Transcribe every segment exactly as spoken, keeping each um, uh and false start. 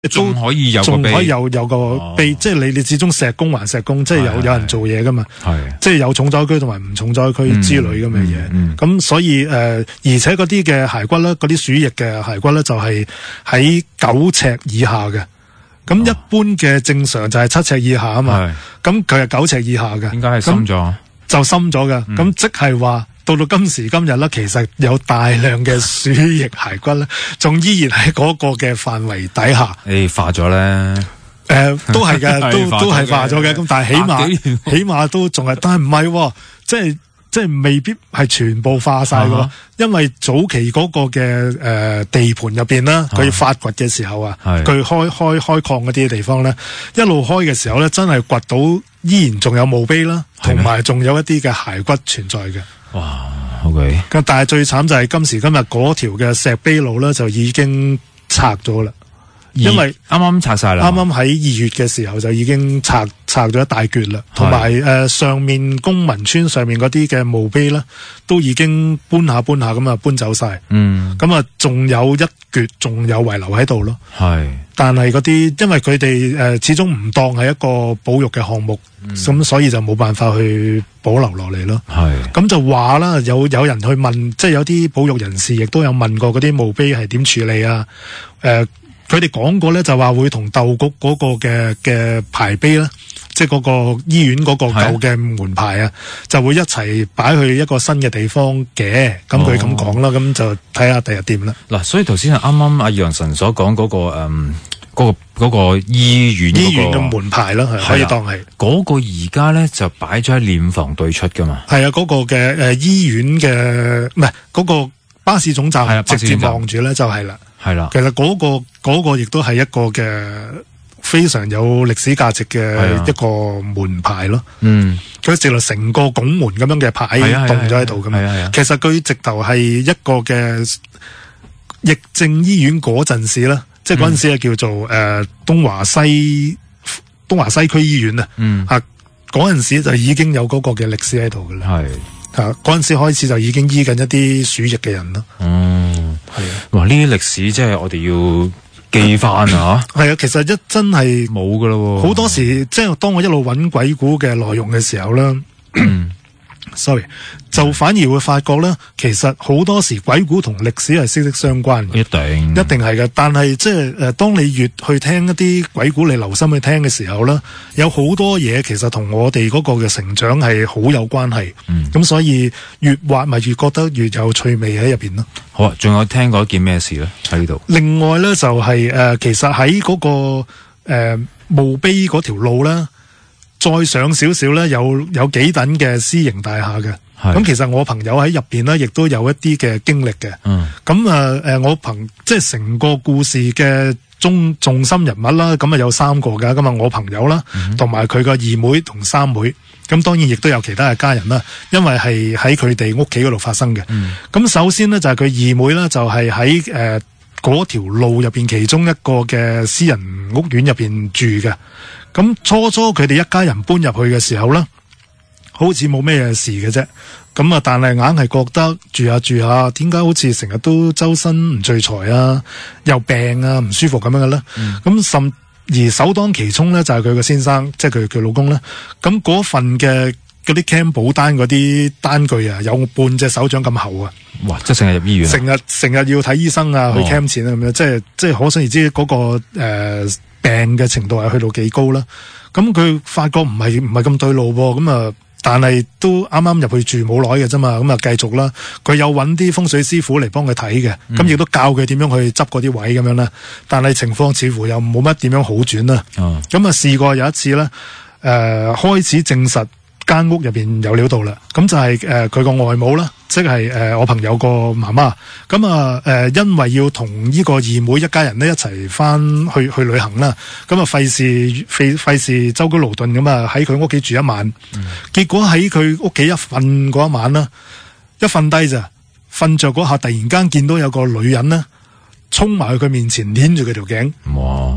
仲可以有個仲碑， 可以有有個碑，哦、即係你你始終石工還石工，即係有有人做嘢噶嘛，即係有重災區同埋唔重災區之類咁嘅嘢。咁、嗯嗯嗯、所以誒、呃，而且嗰啲嘅骸骨咧，嗰啲鼠翼嘅骸骨咧，就係喺九尺以下嘅。咁一般嘅正常就係七尺以下啊嘛。咁佢係九尺以下嘅。點解係深咗？就深咗嘅。咁、嗯、即係話。到到今時今日咧，其實有大量嘅鼠翼骸骨咧，仲依然喺嗰個嘅範圍底下。 你化咗咧？誒、 呃，都係嘅，都都係化咗嘅。咁但係起碼起碼都仲係，但係唔係，即係即係未必係全部化晒嘅、啊。因為早期嗰個嘅誒、呃、地盤入邊啦，佢發掘嘅時候啊，佢開開開礦嗰啲地方咧，一路開嘅時候咧，真係掘到依然仲有墓碑啦，同埋仲有一啲嘅骸骨存在嘅。 哇 ，OK， 但係最慘就係今時今日嗰條嘅石碑路咧，就已經拆咗啦，因為啱啱拆晒啦， 啱啱喺二月嘅時候就已經拆拆咗一大橛啦，同埋誒上面公民村上面嗰啲嘅墓碑咧，都已經搬下搬下咁啊搬走晒，嗯，咁啊仲有一橛仲有遺留喺度咯，係，但係嗰啲因為佢哋誒始終唔當係一個保育嘅項目，咁、嗯、所以就冇辦法去保留落嚟咯。係，咁就話啦，有有人去問，即係有啲保育人士亦都有問過嗰啲墓碑係點處理啊？誒、呃，佢哋講過咧，就話會同鬥局嗰個嘅嘅牌碑啦，即係嗰個醫院嗰個舊嘅門牌啊，就會一齊擺去一個新嘅地方嘅。咁佢咁講啦，咁、哦、就睇下第日點啦。 嗱，所以頭先啱啱阿楊神所講嗰、嗰個誒。嗯嗰、那個嗰、那個醫院、那個、醫院嘅門牌啦，係可以當係嗰、那個而家咧就擺咗喺殮房對出噶嘛。係啊，嗰、那個嘅誒、呃、醫院嘅唔係嗰個巴士總站，係直接望住咧就係啦。係啦，其實嗰、那個嗰、那個亦都係一個嘅非常有歷史價值嘅一個門牌咯。嗯，佢直頭成個拱門咁樣嘅牌棟咗喺度噶嘛。其實佢直頭係一個嘅疫症醫院嗰陣時啦。即係嗰陣時係叫做誒、呃、東華西東華西區醫院啊，嗯啊嗰陣時就已經有嗰個嘅歷史喺度噶啦，係啊嗰陣時開始就已經醫緊一啲鼠疫嘅人咯，嗯係啊，哇呢啲歷史即係我哋要記翻啊，係啊，其實一真係冇噶咯，好多時即係當我一路揾鬼故嘅內容嘅時候咧。嗯sorry， 就反而會發覺咧，其實好多時鬼故同歷史係息息相關嘅，一定一定係嘅。但係即係誒，當你越去聽一啲鬼故，你留心去聽嘅時候咧，有好多嘢其實同我哋嗰個嘅成長係好有關係。咁、嗯、所以越挖咪越覺得越有趣味喺入邊咯。好啊，仲有聽過一件咩事咧喺呢度？另外咧就係、是、誒、呃，其實喺嗰、那個誒、呃、墓碑嗰條路咧。再上少少咧，有有幾等嘅私營大廈嘅。咁其實我朋友喺入邊咧，亦都有一啲嘅經歷嘅。嗯。咁啊誒，我朋即係成個故事嘅中重心人物啦。咁啊有三個㗎。咁啊我朋友啦，同埋佢個二妹同三妹。咁當然亦都有其他嘅家人啦。因為係喺佢哋屋企嗰度發生嘅。嗯。咁首先咧就係佢二妹啦，就係喺誒嗰條路入邊其中一個嘅私人屋苑入邊住嘅。咁初初佢哋一家人搬入去嘅時候咧，好似冇咩事嘅啫。咁啊，但係硬係覺得住下住下，點解好似成日都周身唔聚財啊，又病啊，唔舒服咁樣嘅咧？咁、嗯、甚而首當其衝咧，就係佢個先生，即係佢佢老公咧。咁嗰份嘅嗰啲 cam 保單嗰啲單據啊，有半隻手掌咁厚啊！哇！即係成日入醫院，成日成日要睇醫生啊，去 cam 錢啊咁樣，即係即係可想而知嗰、嗰個誒。呃病嘅程度係去到幾高啦？咁佢發覺唔係唔係咁對路噃，咁啊，但係都啱啱入去住冇耐嘅啫嘛，咁啊繼續啦。佢有揾啲風水師傅嚟幫佢睇嘅，咁、嗯、亦都教佢點樣去執嗰啲位咁樣啦。但係情況似乎又冇乜點樣好轉啦。咁、哦、啊試過有一次咧，誒、呃、開始證實間屋入邊有料到啦。咁就係誒佢個外母啦。即係誒、呃，我朋友個媽媽咁啊，誒、呃，因為要同呢個二妹一家人咧一齊翻去去旅行啦，咁啊費事費費事舟車勞頓咁啊，喺佢屋企住一晚，嗯、結果喺佢屋企一瞓嗰一晚啦，一瞓低咋，瞓着嗰下突然間見到有個女人咧衝埋去佢面前，捏住佢條頸，哇！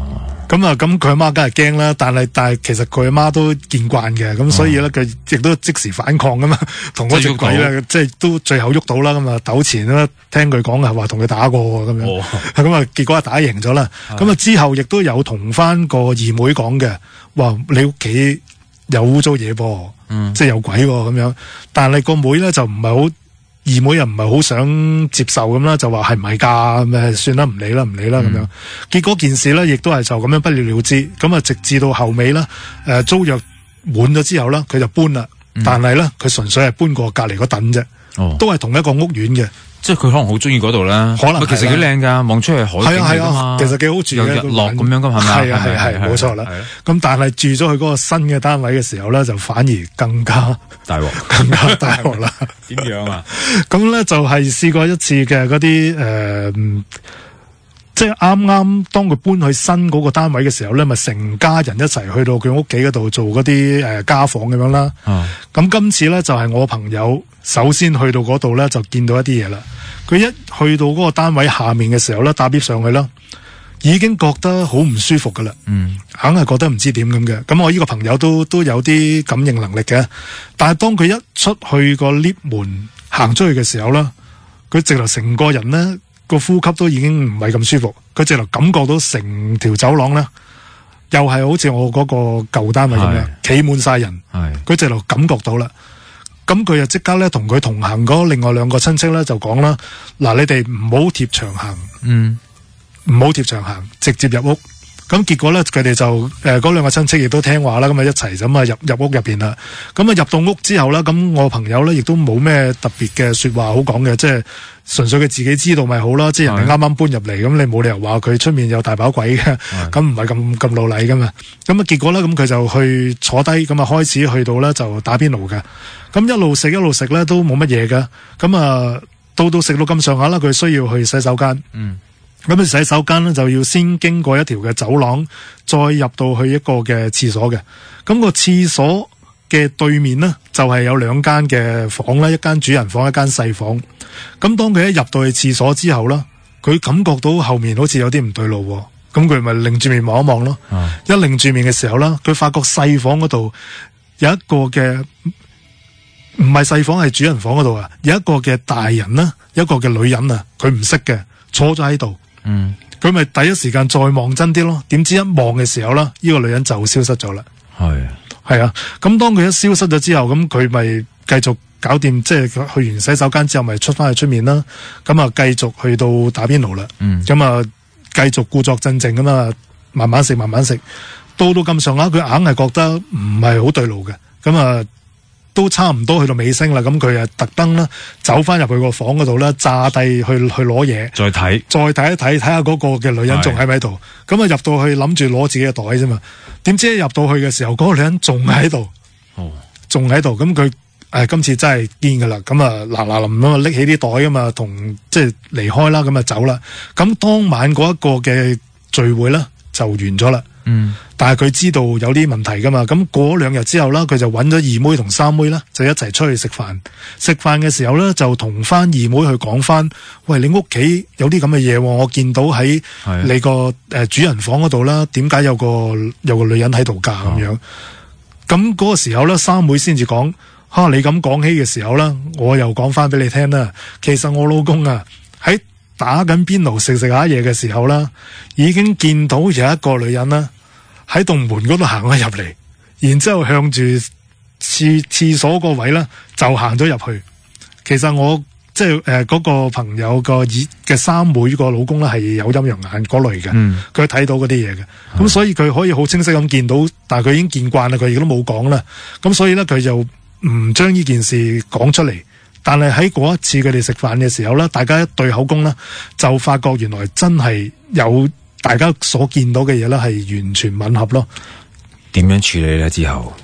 咁啊，咁佢阿媽梗係驚啦，但係但係其實佢阿媽都見慣嘅，咁所以咧佢亦都即時反抗噶嘛，同嗰隻鬼咧，即係都最後喐到啦，咁啊糾纏啦，聽佢講係話同佢打過咁樣，咁啊、哦、結果係打贏咗啦，咁啊之後亦都有同翻個二妹講嘅，話你屋企有污糟嘢噃，嗯、即係有鬼咁樣，但係個妹咧就唔係好。二妹又唔係好想接受咁啦，就話係唔係㗎，咁算啦，唔理啦，唔理啦咁、嗯、樣。結果件事咧，亦都係就咁樣不了了之。咁啊，直至到後尾啦，誒、呃、租約滿咗之後啦，佢就搬啦。嗯、但係咧，佢純粹係搬過隔離嗰等啫，哦、都係同一個屋苑嘅。即係佢可能好中意嗰度啦，可能其實幾靚噶，望出去海景嚟噶嘛，其實幾好住嘅，有日落咁樣噶嘛，係啊係係冇錯啦。咁但係住咗去嗰個新嘅單位嘅時候咧，就反而更加大鑊，更加大鑊啦。點樣啊？咁咧就係試過一次嘅嗰啲誒，即係啱啱當佢搬去新嗰個單位嘅時候咧，咪成家人一齊去到佢屋企嗰度做嗰啲誒家訪咁樣啦。咁今次咧就係我朋友首先去到嗰度咧，就見到一啲嘢啦。佢一去到嗰個單位下面嘅時候咧，搭 lift 上去啦，已經覺得好唔舒服噶啦，嗯，硬係覺得唔知點咁嘅。咁我呢個朋友都都有啲感應能力嘅，但係當佢一出去個 lift 門行出去嘅時候咧，佢直頭成個人咧個呼吸都已經唔係咁舒服，佢直頭感覺到成條走廊咧，又係好似我嗰個舊單位咁樣，企滿晒人，佢直頭感覺到啦。咁佢就即刻咧同佢同行嗰另外兩個親戚咧就講啦，嗱，你哋唔好貼牆行，嗯，唔好貼牆行，直接入屋。咁結果咧佢哋就誒嗰兩個親戚亦都聽話啦，咁啊一齊咁啊入入屋入邊啦。咁啊入到屋之後啦，咁我朋友咧亦都冇咩特別嘅說話好講嘅，即係純粹佢自己知道咪好啦。即係人哋啱啱搬入嚟，咁你冇理由話佢出面有大把鬼嘅，咁唔係咁咁老禮噶嘛。咁啊結果咧咁佢就去坐低，咁啊開始去到咧就打邊爐嘅。咁一路食一路食咧都冇乜嘢噶，咁啊到到食到咁上下啦，佢需要去洗手間。嗯，咁啊洗手間咧就要先經過一條嘅走廊，再入到去一個嘅廁所嘅。咁個廁所嘅對面呢，就係有兩間嘅房啦，一間主人房，一間細房。咁當佢一入到去廁所之後啦，佢感覺到後面好似有啲唔對路，咁佢咪擰住面望一望咯。嗯、一擰住面嘅時候啦，佢發覺細房嗰度有一個嘅。唔係細房，係主人房嗰度啊！有一個嘅大人啦，一個嘅女人啊，佢唔識嘅，坐咗喺度。嗯，佢咪第一時間再望真啲咯。點知一望嘅時候啦，呢個女人就消失咗啦。係係啊，咁當佢一消失咗之後，咁佢咪繼續搞掂，即係去完洗手間之後，咪出翻去出面啦。咁啊，繼續去到打邊爐啦。嗯，咁啊，繼續故作鎮靜咁啊，慢慢食，慢慢食，到到咁上下，佢硬係覺得唔係好對路嘅。咁啊。都差唔多去到尾聲啦，咁佢啊特登啦走翻入去個房嗰度啦，炸低去去攞嘢，再睇，再睇一睇，睇下嗰個嘅女人仲喺咪喺度。咁啊入到去諗住攞自己嘅袋啫嘛，點知一入到去嘅時候，嗰個女人仲喺度，哦，仲喺度。咁佢誒今次真係堅噶啦，咁啊嗱嗱臨咁啊拎起啲袋啊嘛，同即係離開啦，咁啊走啦。咁當晚嗰一個嘅聚會咧就完咗啦。嗯，但係佢知道有啲問題噶嘛，咁過兩日之後啦，佢就揾咗二妹同三妹啦，就一齊出去食飯。食飯嘅時候咧，就同翻二妹去講翻，喂，你屋企有啲咁嘅嘢，我見到喺你個誒、呃、主人房嗰度啦，點解有個有個女人喺度噶咁樣？咁嗰個時候咧，三妹先至講，哈，你咁講起嘅時候啦，我又講翻俾你聽啦。其實我老公啊喺打緊邊爐食食下嘢嘅時候啦，已經見到有一個女人啦喺棟門嗰度行咗入嚟，然之後向住廁廁所個位啦就行咗入去。其實我即係誒嗰個朋友個二嘅三妹個老公咧係有陰陽眼嗰類嘅，佢睇、嗯、到嗰啲嘢嘅，咁、嗯、所以佢可以好清晰咁見到，但係佢已經見慣啦，佢亦都冇講啦。咁所以咧佢就唔將呢件事講出嚟。但係喺嗰一次佢哋食飯嘅時候咧，大家一對口供咧，就發覺原來真係有大家所見到嘅嘢咧，係完全吻合咯。點樣處理咧？之後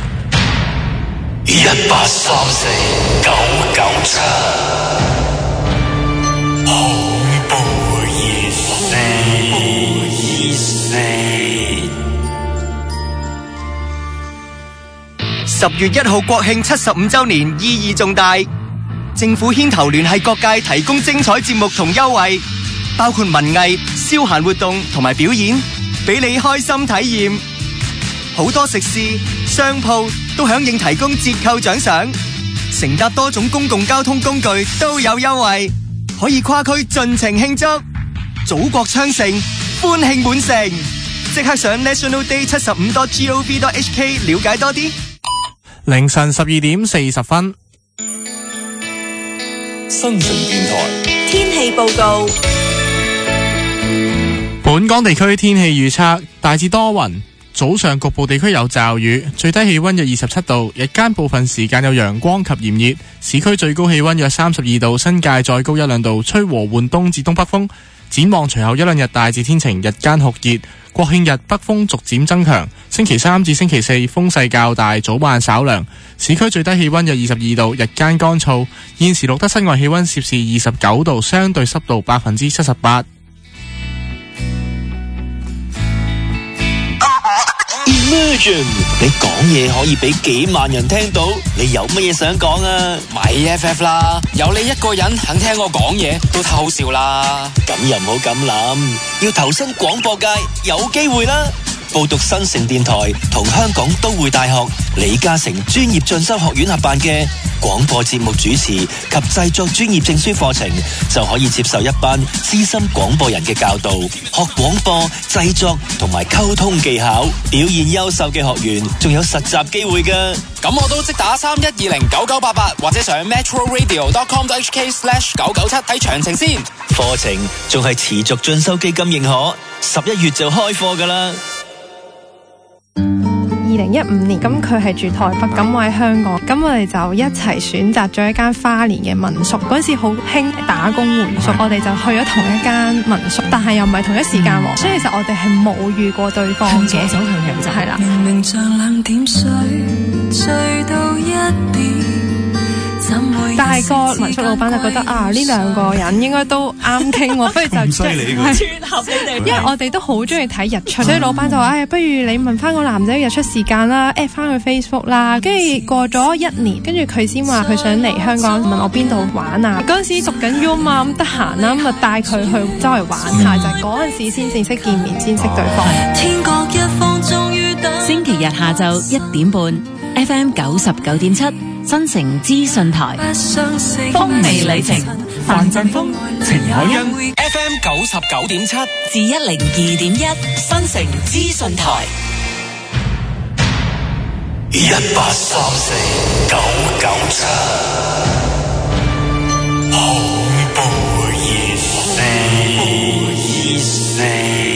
一八三四九九七，恐怖熱線，熱線。十月一號國慶七十五周年，意義重大。政府牽頭聯繫各界，提供精彩節目同優惠，包括文藝、消閒活動同埋表演， 俾你開心體驗。好多食肆、商鋪都響應提供折扣獎賞，乘搭多種公共交通工具都有優惠，可以跨區盡情慶祝。祖國昌盛，歡慶滿城，即刻上 national day 七十五 dot gov dot hk 了解多啲。 凌晨十二點四十分， 新城電台天氣報告。 本港地區天氣預測大致多雲，早上局部地區有驟雨，最低氣溫約二十七度，日間部分時間有陽光及炎熱，市區最高氣溫約三十二度，新界再高一兩度，吹和緩東至東北風。展望隨後一兩日大致天晴，日間酷熱，國慶日北風逐漸增強，星期三至星期四風勢較大，早晚稍涼，市區最低氣溫約二十二度，日間乾燥。現時錄得室外氣溫攝氏二十九度，相對濕度百分之七十八。 Imagine 你講嘢可以俾幾萬人聽到，你有乜嘢想講啊？ 買 E F F 啦，有你一個人肯聽我講嘢都太好笑啦。 咁又唔好咁諗，要投身廣播界有機會啦。報讀新城電台同香港都會大學李嘉誠專業進修學院合辦嘅廣播節目主持及製作專業證書課程，就可以接受一班資深廣播人嘅教導，學廣播製作同埋溝通技巧。表現優秀嘅學員仲有實習機會㗎。 咁我都即打三一二零九九八八或者上 metro radio dot com dot h k slash 九九七睇詳情先。 課程仲係持續進修基金認可，十一月就開課㗎啦。 二零一五年，咁佢係住台北，咁我喺香港，咁我哋就一齊選擇咗一間花蓮嘅民宿。嗰時好興打工換宿，我哋就去咗同一間民宿，但係又唔係同一時間喎，所以其實我哋係冇遇過對方嘅。 向左走，向右走， 係啦。 明明像兩點水，醉到一點。 但係個民宿老闆就覺得啊，呢兩個人應該都啱傾喎，不如就犀利撮合你哋。因為我哋都好中意睇日出，所以老闆就話：唉、哎，不如你問翻個男仔日出時間啦 ，at 翻佢 Facebook 啦。跟住過咗一年，跟住佢先話佢想嚟香港，問我邊度玩啊。嗰陣時讀緊 U 嘛，咁得閒啦，咁就帶佢去周圍玩下，就係嗰陣時先正式見面，先識對方。 天各一方終於等。 星期日下晝一點半 ，F M 九十九點七。新城資訊台，風味旅程，范振鋒、程海欣 ，F M 九十九點七至一零二點一，新城資訊台， 一八三四九九七，恐怖熱線。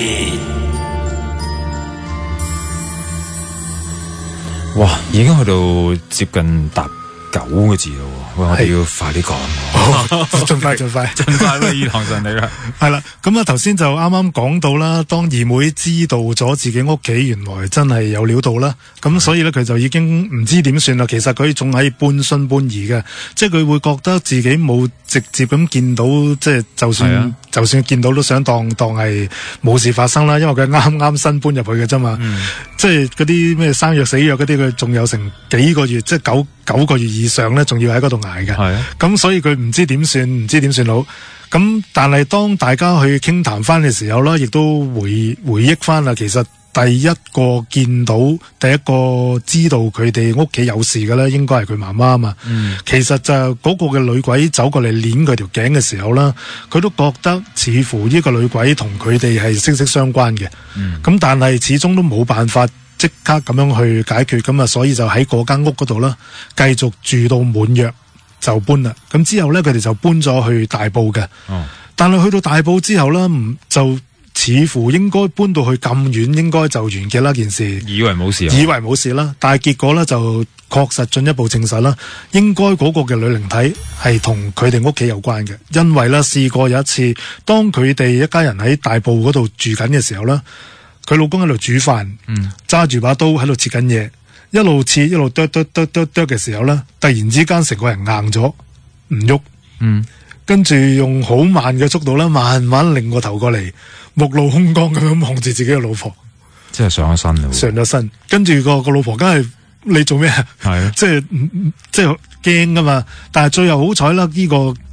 哇，已經去到接近搭九個字咯，喂，我哋要快啲講， 盡快盡快盡快啦，二堂順利啦。 係啦，咁啊頭先就啱啱講到啦，當二妹知道咗自己屋企原來真係有料到啦，咁所以咧佢就已經唔知點算啦。其實佢仲係半信半疑嘅，即係佢會覺得自己冇直接咁見到，即係就算、啊、就算見到都想當當係冇事發生啦，因為佢啱啱新搬入去嘅啫嘛，嗯、即係嗰啲咩生約死約嗰啲，佢仲有成幾個月，即係九九個月以上咧，仲要喺嗰度捱嘅。咁、啊、所以佢唔知點算，唔知點算好。咁但係當大家去傾談翻嘅時候啦，亦都回回憶翻啦，其實第一個見到、第一個知道佢哋屋企有事嘅咧，應該係佢媽媽啊嘛。嗯、其實就嗰個嘅女鬼走過嚟捏佢條頸嘅時候啦，佢都覺得似乎呢個女鬼同佢哋係息息相關嘅。咁、嗯、但係始終都冇辦法即刻咁樣去解決，咁啊，所以就喺嗰間屋嗰度啦，繼續住到滿約就搬啦。咁之後咧，佢哋就搬咗去大埔嘅。哦、但係去到大埔之後咧，唔就。似乎應該搬到去咁遠，應該就完結啦件事。 以為冇事啊？ 以為冇事啦，但係結果咧就確實進一步證實啦，應該嗰個嘅女靈體係同佢哋屋企有關嘅，因為咧試過有一次，當佢哋一家人喺大埔嗰度住緊嘅時候咧，佢老公喺度煮飯，揸住、嗯、把刀喺度切緊嘢，一路切一路剁剁剁剁剁嘅時候咧，突然之間成個人硬咗，唔喐，嗯，跟住用好慢嘅速度咧，慢慢擰個頭過嚟。目露凶光咁樣望住自己嘅老婆， 即係上咗身啦。 上咗身，跟住個個老婆梗係你做咩啊？係啊，即係即係驚噶嘛。但係最後好彩啦，呢個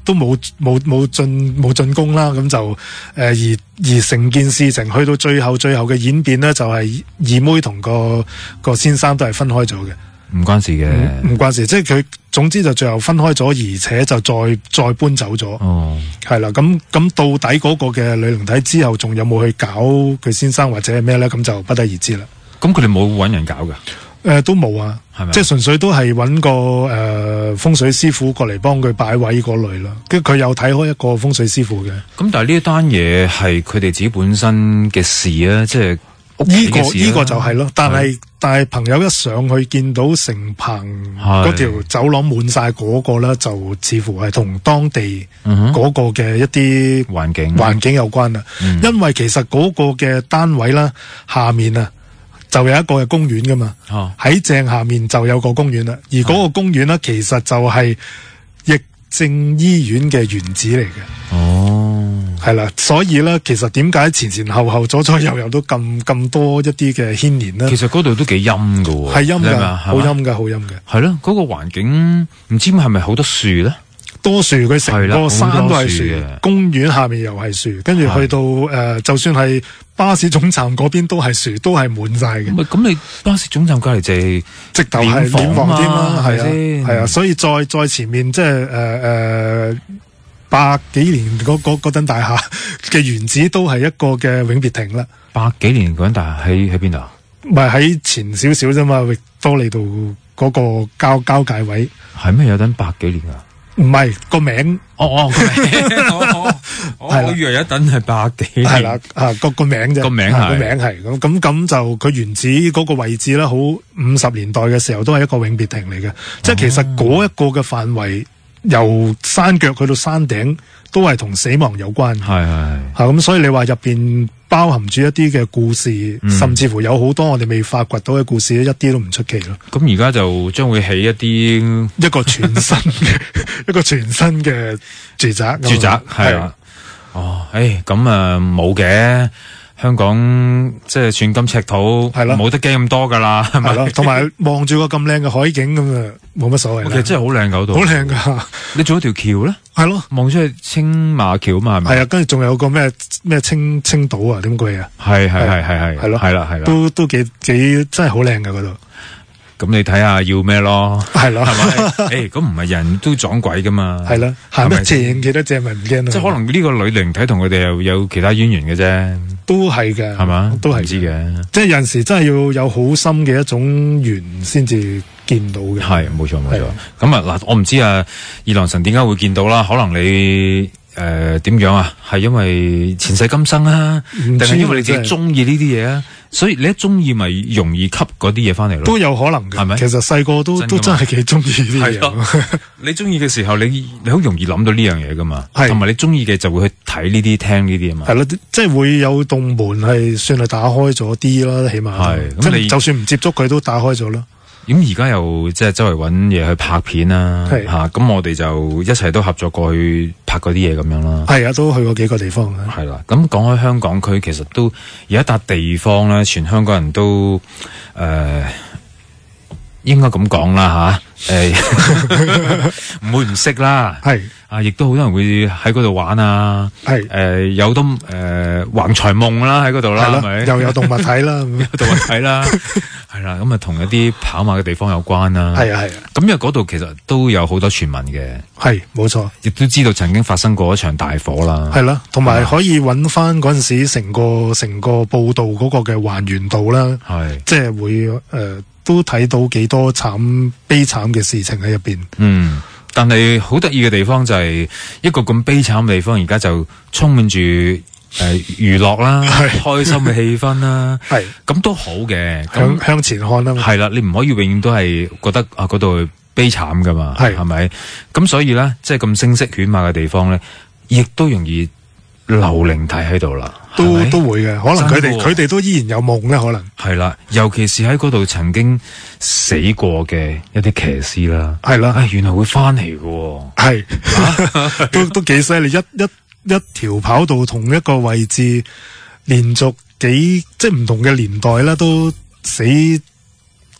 都冇冇冇進冇進攻啦，咁就誒、呃、而而成件事情去到最後最後嘅演變咧，就係、是、二妹同個個先生都係分開咗嘅。 唔關事嘅， 唔關事，即係佢總之就最後分開咗，而且就再再搬走咗。哦，係啦，咁咁到底嗰個嘅女靈體之後仲有冇去搞佢先生或者係咩咧？咁就不得而知啦。 咁佢哋冇揾人搞噶？誒、 呃，都冇啊，係咪？即係純粹都係揾個誒、呃、風水師傅過嚟幫佢擺位嗰類啦。跟住佢有睇開一個風水師傅嘅。 咁但係呢一單嘢係佢哋自己本身嘅事啊，即係。 呢、這個呢、這個就係咯，但係但係朋友一上去見到成棚嗰條走廊滿晒嗰個咧，就似乎係同當地嗰個嘅一啲環境環境有關啦、嗯。因為其實嗰個嘅單位啦，下面啊就有一個嘅公園噶嘛，喺、哦、正下面就有個公園啦，而嗰個公園咧其實就係疫症醫院嘅原址嚟嘅。哦。係啦，所以咧，其實點解前前後後左左右右都咁咁多一啲嘅牽連咧？ 其實嗰度都幾陰噶， 係陰噶，好陰噶，好陰嘅。 係咯，嗰、那個環境唔知係咪好多樹咧？ 多樹，佢成個山都係樹，公園下面又係樹，跟住去到誒、呃，就算係巴士總站嗰邊都係樹，都係滿晒嘅。 咁你巴士總站隔籬就係直頭係殮房添啦，係啊，係啊，所以再再前面即係誒誒。呃呃百幾年嗰嗰嗰棟大廈嘅原址都係一個嘅永別亭啦。 百幾年嗰棟大廈喺喺邊度？ 唔係喺前少少啫嘛，域多利道嗰個交交界位。 係咩有棟百幾年啊？ 唔係個名。 哦哦個名。哦哦、我以為有一棟係百幾年。 係啦，啊個個名啫。個名係個名係咁咁咁就佢原址嗰個位置咧，好五十年代嘅時候都係一個永別亭嚟嘅、哦。即係其實嗰一個嘅範圍。由山腳去到山頂都係同死亡有關嘅，係係吓咁，所以你話入邊包含住一啲嘅故事、嗯，甚至乎有好多我哋未發掘到嘅故事，一啲都唔出奇咯。 咁而家就將會起一啲一個全新嘅一個全新嘅住宅， 住宅係啊，哦，誒，咁啊冇嘅。香港即係寸金尺土，係咯，冇得驚咁多噶啦，係咪？係咯， 同埋望住個咁靚嘅海景咁啊，冇乜所謂。 其實真係好靚嗰度， 好靚噶。你做一條橋咧？ 係咯， 望出去青馬橋嘛，係咪？ 係啊，跟住仲有個咩咩青青島啊？點鬼啊？ 係係係係係，係咯，係啦係啦， 都都幾幾真係好靚噶嗰度。 咁你睇下要咩咯？ 係咯， 係咪？誒，咁唔係人都撞鬼噶嘛？ 係啦，行得正幾多隻咪唔驚咯。 即係可能呢個女靈體同佢哋又有其他淵源嘅啫。 都係嘅，係嘛？ 都係知嘅。即係有陣時真係要有好深嘅一種緣先至見到嘅。係， 冇錯冇錯。咁啊嗱，我唔知啊，二郎神點解會見到啦？可能你誒點樣啊？係因為前世今生啊，定係因為你自己中意呢啲嘢啊？所以你一中意咪容易吸嗰啲嘢翻嚟咯？ 都有可能嘅，係咪？其實細個都都真係幾中意呢啲嘢。 你中意嘅時候，你你好容易諗到呢樣嘢噶嘛？同埋你中意嘅就會去睇呢啲、聽呢啲啊嘛。係咯， 即係會有棟門係算係打開咗啲啦，起碼係。咁你就算唔接觸佢都打開咗啦。 咁而家又即係周圍揾嘢去拍片啦，吓咁、啊、我哋就一齊都合作過去拍嗰啲嘢咁樣啦。 係啊，都去過幾個地方啊。 係啦，咁講開香港區，其實都有一笪地方咧，全香港人都誒、呃、應該咁講啦吓，誒唔會唔識啦。係啊，亦都好多人會喺嗰度玩啊。係誒、呃，有都誒橫財夢啦喺嗰度啦，係咪？ 又有動物睇啦， 有動物睇啦。係啦，咁啊同一啲跑馬嘅地方有關啦。 係啊係啊， 咁因為嗰度其實都有好多傳聞嘅。 係，冇錯， 亦都知道曾經發生過一場大火啦。 係啦，同埋可以揾翻嗰陣時成個成個報道嗰個嘅還原度啦。係，即係會誒、呃、都睇到幾多慘悲慘嘅事情喺入邊。嗯， 但係好得意嘅地方就係一個咁悲慘嘅地方，而家就充滿住。誒、呃，娛樂啦，開心嘅氣氛啦，係咁都好嘅， 向向前看啦， 係啦，你唔可以永遠都係覺得啊嗰度悲慘噶嘛，係係咪？咁所以咧，即係咁聲色犬馬嘅地方咧，亦都容易留靈體喺度啦， 都都會嘅，可能佢哋佢哋都依然有夢咧，可能係啦，尤其是喺嗰度曾經死過嘅一啲騎師啦， 係啦， 啊，原來會翻嚟嘅，係、 啊，都都幾犀利，一一。一條跑道同一個位置，連續幾即係唔同嘅年代啦，都死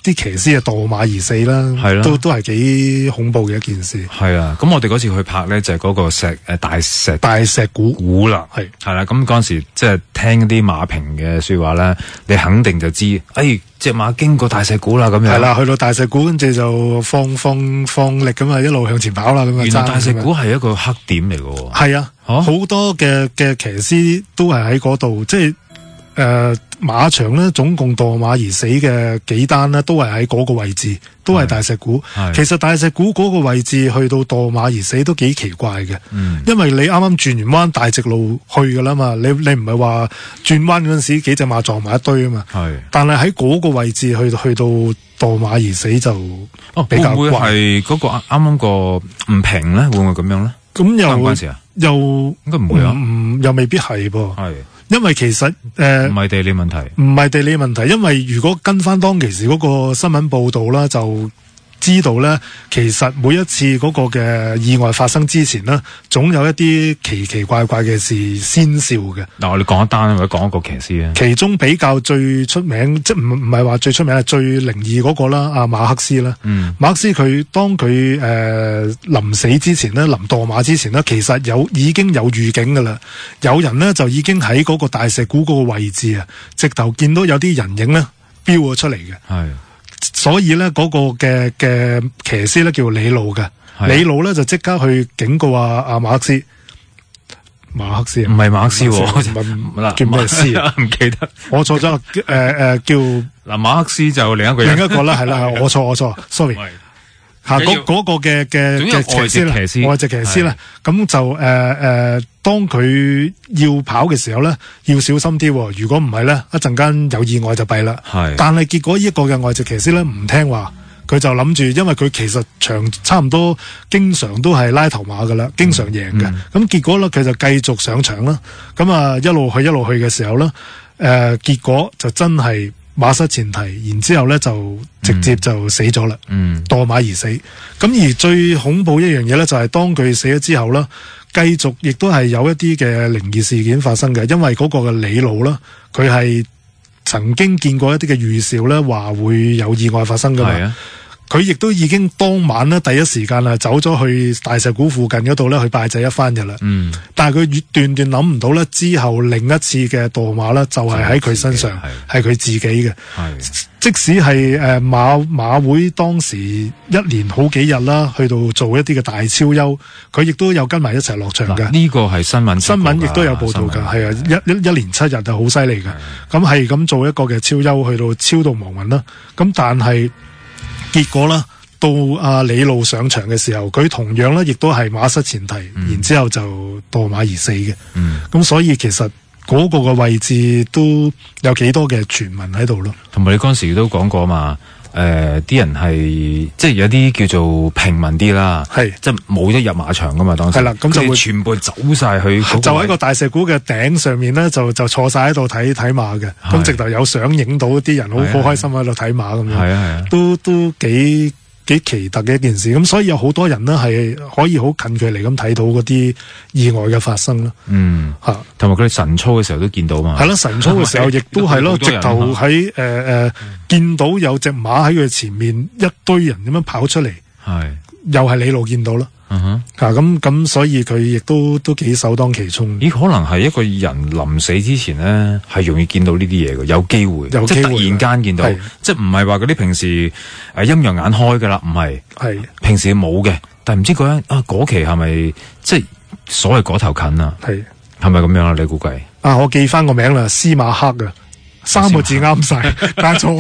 啲騎師啊墮馬而死啦，都都係幾恐怖嘅一件事。 係啊，咁我哋嗰次去拍咧就係、是、嗰個石誒大石大石鼓鼓啦，係係啦，咁嗰陣時即係聽啲馬評嘅說話咧，你肯定就知，誒隻馬經過大石鼓啦咁樣。 係啦，去到大石鼓跟住就放放放力咁啊，一路向前跑啦咁啊。 原來大石鼓係一個黑點嚟嘅。 係啊，好、啊、多嘅嘅騎師都係喺嗰度，即係。誒、呃，馬場咧總共墮馬而死嘅幾單咧，都係喺嗰個位置，都係大石鼓。其實大石鼓嗰個位置去到墮馬而死都幾奇怪嘅、嗯，因為你啱啱轉完彎大直路去噶啦嘛，你你唔係話轉彎嗰陣時幾隻馬撞埋一堆啊嘛。係，但係喺嗰個位置去去到墮馬而死就比較怪。 會唔會係嗰個啱啱個唔平咧？會唔會咁樣咧？ 咁又關事啊？ 又應該唔會啊？ 唔又未必係噃。係。 因為其實誒，唔係地理問題， 唔係地理問題，因為如果跟翻當其時嗰個新聞報道啦，就知道咧，其實每一次嗰個嘅意外發生之前呢，總有一啲奇奇怪怪嘅事先兆嘅。 嗱，我哋講一單或者講一個騎師啊， 其中比較最出名，即係唔唔係話最出名，係最靈異嗰個啦，阿馬克斯啦。嗯，馬克斯佢當佢誒臨死之前呢，臨墮馬之前呢，其實有已經有預警噶啦，有人呢，就已經喺嗰個大石鼓嗰個位置啊，直頭見到有啲人影呢飆咗出嚟嘅。係。所以咧，嗰個嘅嘅騎師咧叫李路嘅，李路咧就即刻去警告阿阿馬克斯，馬克斯唔係馬克斯， 叫咩斯啊？唔記得， 我錯咗，誒誒叫嗱馬克斯就另一個人， 另一個啦，係啦，我錯我錯 ，sorry。吓，嗰嗰個嘅嘅嘅騎師啦，外籍騎師啦，咁就誒誒、呃，當佢要跑嘅時候咧，要小心啲。如果唔係咧，一陣間有意外就弊啦。係，但係結果呢一個嘅外籍騎師咧唔聽話，佢就諗住，因為佢其實場差唔多，經常都係拉頭馬噶啦，經常贏嘅。咁、嗯、結果咧，佢就繼續上場啦。咁啊，一路去一路去嘅時候咧，誒、呃，結果就真係。馬失前蹄，然之後咧就直接就死咗啦，嗯，墮馬而死。咁而最恐怖一樣嘢咧，就係當佢死咗之後啦，繼續亦都係有一啲嘅靈異事件發生嘅，因為嗰個嘅李路啦，佢係曾經見過一啲嘅預兆咧，話會有意外發生噶嘛。係啊。佢亦都已經當晚咧第一時間啊走咗去大石鼓附近嗰度咧去拜祭一番嘅啦。嗯，但係佢斷斷諗唔到咧，之後另一次嘅墮馬咧就係喺佢身上，係佢自己嘅。係，即使係誒馬馬會當時一連好幾日啦，去到做一啲嘅大超優，佢亦都有跟埋一齊落場嘅。 呢個係新聞， 新聞亦都有報道㗎，係啊，一一一連七日就好犀利嘅。咁係咁做一個嘅超優，去到超度亡魂啦。咁但係。結果啦，到阿李路上場嘅時候，佢同樣咧，亦都係馬失前蹄，嗯、然之後就墮馬而死嘅。咁、嗯、所以其實嗰個嘅位置都有幾多嘅傳聞喺度咯。 同埋你嗰陣時都講過嘛，誒、呃，啲人係即係有啲叫做平民啲啦，係即係冇得入馬場噶嘛。當時係啦，咁就會全部走晒去， 就喺個大石鼓嘅頂上面咧，就就坐晒喺度睇睇馬嘅。咁直頭有相影到啲人好好開心喺度睇馬咁樣，係啊係啊，都都幾幾奇特嘅一件事。咁所以有好多人呢係可以好近距離咁睇到嗰啲意外嘅發生咯。嗯，吓，同埋佢哋晨操嘅時候都見到嘛。係咯，晨操嘅時候亦都係咯，直頭喺誒誒見到有隻馬喺佢前面，一堆人咁樣跑出嚟，係又係李路見到咯。嗯哼，啊咁咁，所以佢亦都都幾首當其衝。 咦，可能係一個人臨死之前咧，係容易見到呢啲嘢嘅，有機會，有機會即係突然間見到，即係唔係話嗰啲平時誒陰陽眼開噶啦，唔係，係平時冇嘅，但係唔知嗰陣啊嗰期係咪即係所謂嗰頭近啊？係係咪咁樣啊？你估計？ 啊，我記翻個名啦，司馬克啊，三個字啱晒，但錯。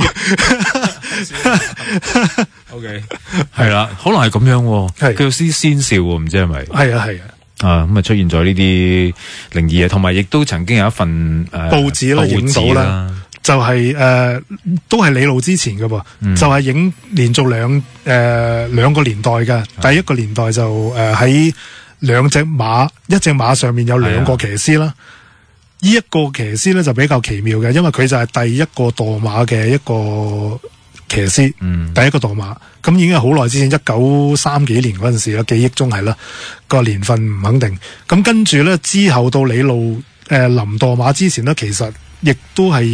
O K， 係啦，可能係咁樣，係叫先先兆，唔知係咪？ 係啊係啊， 啊咁啊出現咗呢啲靈異嘢，同埋亦都曾經有一份誒、呃、 報紙啦，影到啦，就係、是、誒、呃、都係李路之前嘅噃、嗯，就係、是、影連續兩誒兩個年代嘅，第一個年代就誒喺兩隻馬，一隻馬上面有兩個騎師啦。呢一個騎師咧就比較奇妙嘅，因為佢就係第一個墮馬嘅一個騎師，嗯，第一個墮馬，咁已經係好耐之前，一九三幾年嗰陣時啦，記憶中係啦，個年份唔肯定。咁跟住咧之後到李路誒臨墮馬之前咧，其實亦都係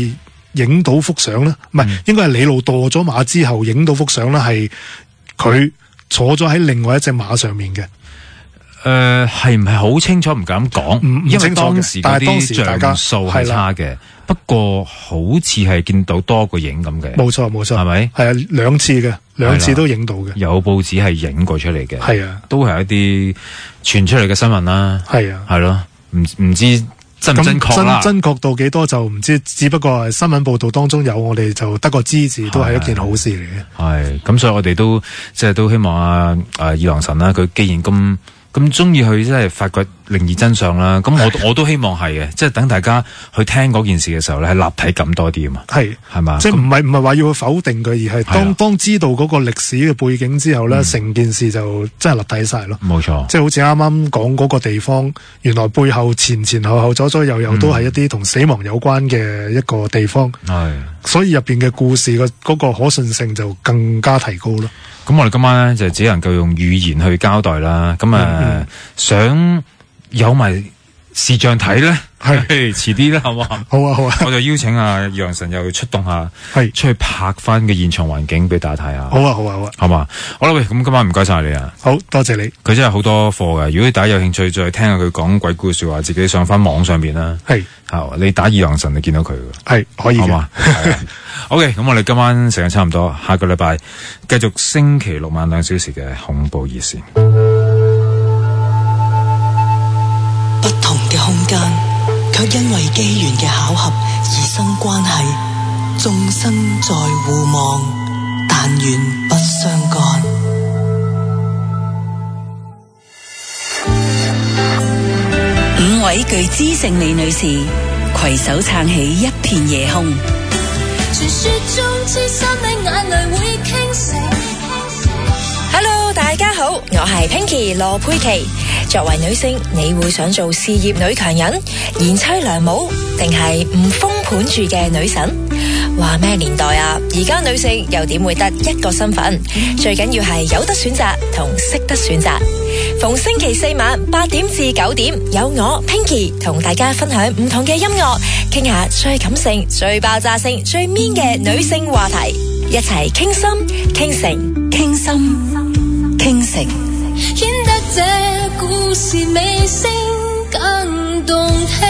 影到幅相咧，唔係、嗯、應該係李路墮咗馬之後影到幅相咧，係佢坐咗喺另外一隻馬上面嘅。 誒，係唔係好清楚？唔敢講，因為當時嗰啲像素係差嘅。不過好似係見到多個影咁嘅。 冇錯冇錯，係咪？係啊，兩次嘅，兩次都影到嘅。 有報紙係影過出嚟嘅。 係啊， 都係一啲傳出嚟嘅新聞啦。 係啊， 係咯，唔唔知真唔真確啦。 真真確到幾多就唔知，只不過係新聞報道當中有，我哋就得個知字，都係一件好事嚟嘅。 係咁，所以我哋都即係都希望啊啊二郎神啦，佢既然咁。咁中意去即係發掘靈異真相啦，咁我我都希望係嘅，即係等大家去聽嗰件事嘅時候咧，係立體感多啲啊嘛。係係嘛， 即係唔係唔係話要去否定佢，而係當當知道嗰個歷史嘅背景之後咧，成、嗯、件事就真係立體晒咯。冇錯，即係好似啱啱講嗰個地方，原來背後前前後後左左右右都係一啲同死亡有關嘅一個地方。係、嗯，所以入邊嘅故事嘅嗰個可信性就更加提高咯。 咁我哋今晚咧就只能夠用語言去交代啦。咁啊、嗯嗯，想有埋視像睇咧，係遲啲啦，好唔好？好啊，好啊。我就邀請阿二郎神又出動下，係出去拍翻嘅現場環境俾大家睇下。好啊，好啊，好啊。好嘛，好啦，喂，咁今晚唔該晒你啊。好多謝你。佢真係好多課嘅。如果大家有興趣再聽下佢講鬼故事話，自己上翻網上邊啦。係，好，你打二郎神你見到佢嘅。係可以嘅。好嘛。OK， 咁我哋今晚時間差唔多，下個禮拜繼續星期六晚兩小時嘅恐怖熱線。 不同嘅空間，卻因為機緣嘅巧合而生關係，眾生在互望，但願不相干。 五位具知性美女士攜手撐起一片夜空。傳說中痴心的眼淚會傾瀉。Hello， 大家好，我係 Pinky 羅佩琪。作為女性，你會想做事業女強人、賢妻良母，定係唔封盤住嘅女神？話咩年代啊？而家女性又點會得一個身份？最緊要係有得選擇同識得選擇。逢星期四晚八點至九點，有我 Pinky 同大家分享唔同嘅音樂，傾下最感性、最爆炸性、最 mean 嘅女性話題，一齊傾心、傾情、傾心、傾城，顯得這故事尾聲更動聽。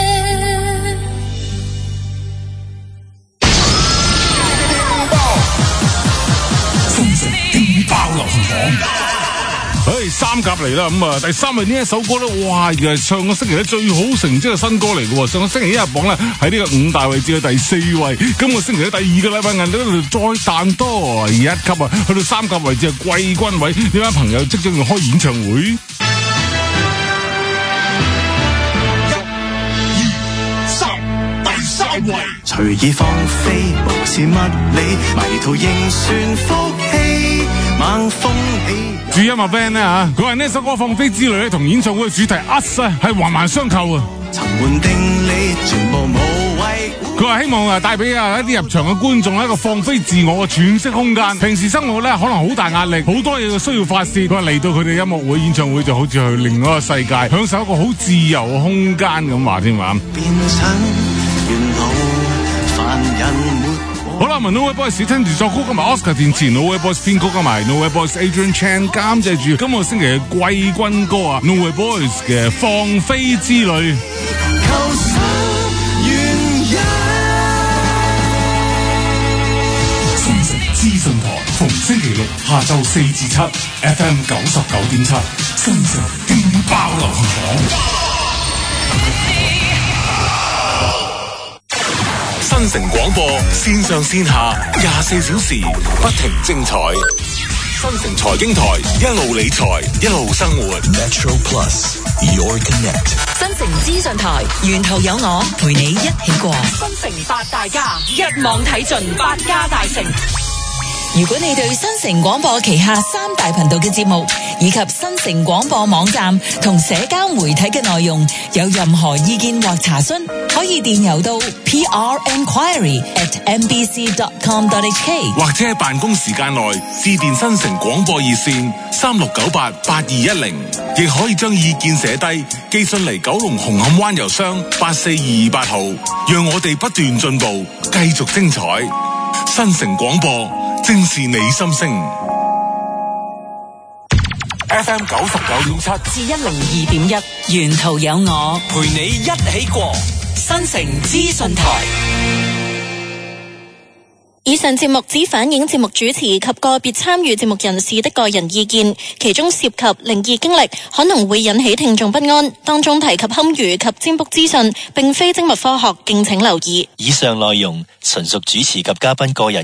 新城勁爆流行榜。唉、hey，三甲嚟啦，咁啊，第三位呢一首歌咧，哇，其實上個星期咧最好成績嘅新歌嚟嘅，上個星期一日榜咧喺呢個五大位置嘅第四位，今個星期咧第二個禮拜銀度再彈多一級啊，去到三甲位置嘅季軍位，呢班朋友即將要開演唱會。一、二、三，第三位， 隨意放飛，無視物理，迷途仍算福氣，猛風起。 注音樂 band 咧吓，佢話呢首歌放飛之類咧，同演唱會嘅主題 Us 啊係環環相扣啊。 沉悶定理，全部無謂。 佢話希望啊帶俾啊一啲入場嘅觀眾一個放飛自我嘅喘息空間。平時生活咧可能好大壓力，好多嘢需要發泄。佢話嚟到佢哋音樂會、演唱會就好似去另外一個世界，享受一個好自由嘅空間咁話添嘛。變身原路凡人。好啦，文 No Way Boys 親自作曲，同埋 Oscar 填詞 No Way Boys 編曲，同埋 No Way Boys Adrian Chan 監製住今個星期嘅季軍歌啊 No Way Boys 嘅放飛之旅。新城資訊台逢星期六下晝四至七 F M 九十九點七，新城勁爆流行榜。新城廣播線上線下廿四小時不停精彩。新城財經台一路理財一路生活。Metro Plus Your Connect。 新城資訊台沿途有我陪你一起過。 新城八大家一網睇盡八家大城。 如果你對新城廣播旗下三大頻道嘅節目以及新城廣播網站同社交媒體嘅內容有任何意見或查詢，可以電郵到 p r enquiry at m b c dot com dot h k， 或者喺辦公時間內致電新城廣播熱線三六九八八二一零，亦可以將意見寫低寄信嚟九龍紅磡灣郵箱八四二二八號，讓我哋不斷進步，繼續精彩。新城廣播，正是你心聲。 F M 九十九點七至一零二點一，沿途有我陪你一起過。 新城資訊台。 以上節目只反映節目主持及個別參與節目人士的個人意見，其中涉及靈異經歷，可能會引起聽眾不安。當中提及堪輿及占卜資訊，並非精密科學，敬請留意。 以上內容純屬主持及嘉賓個人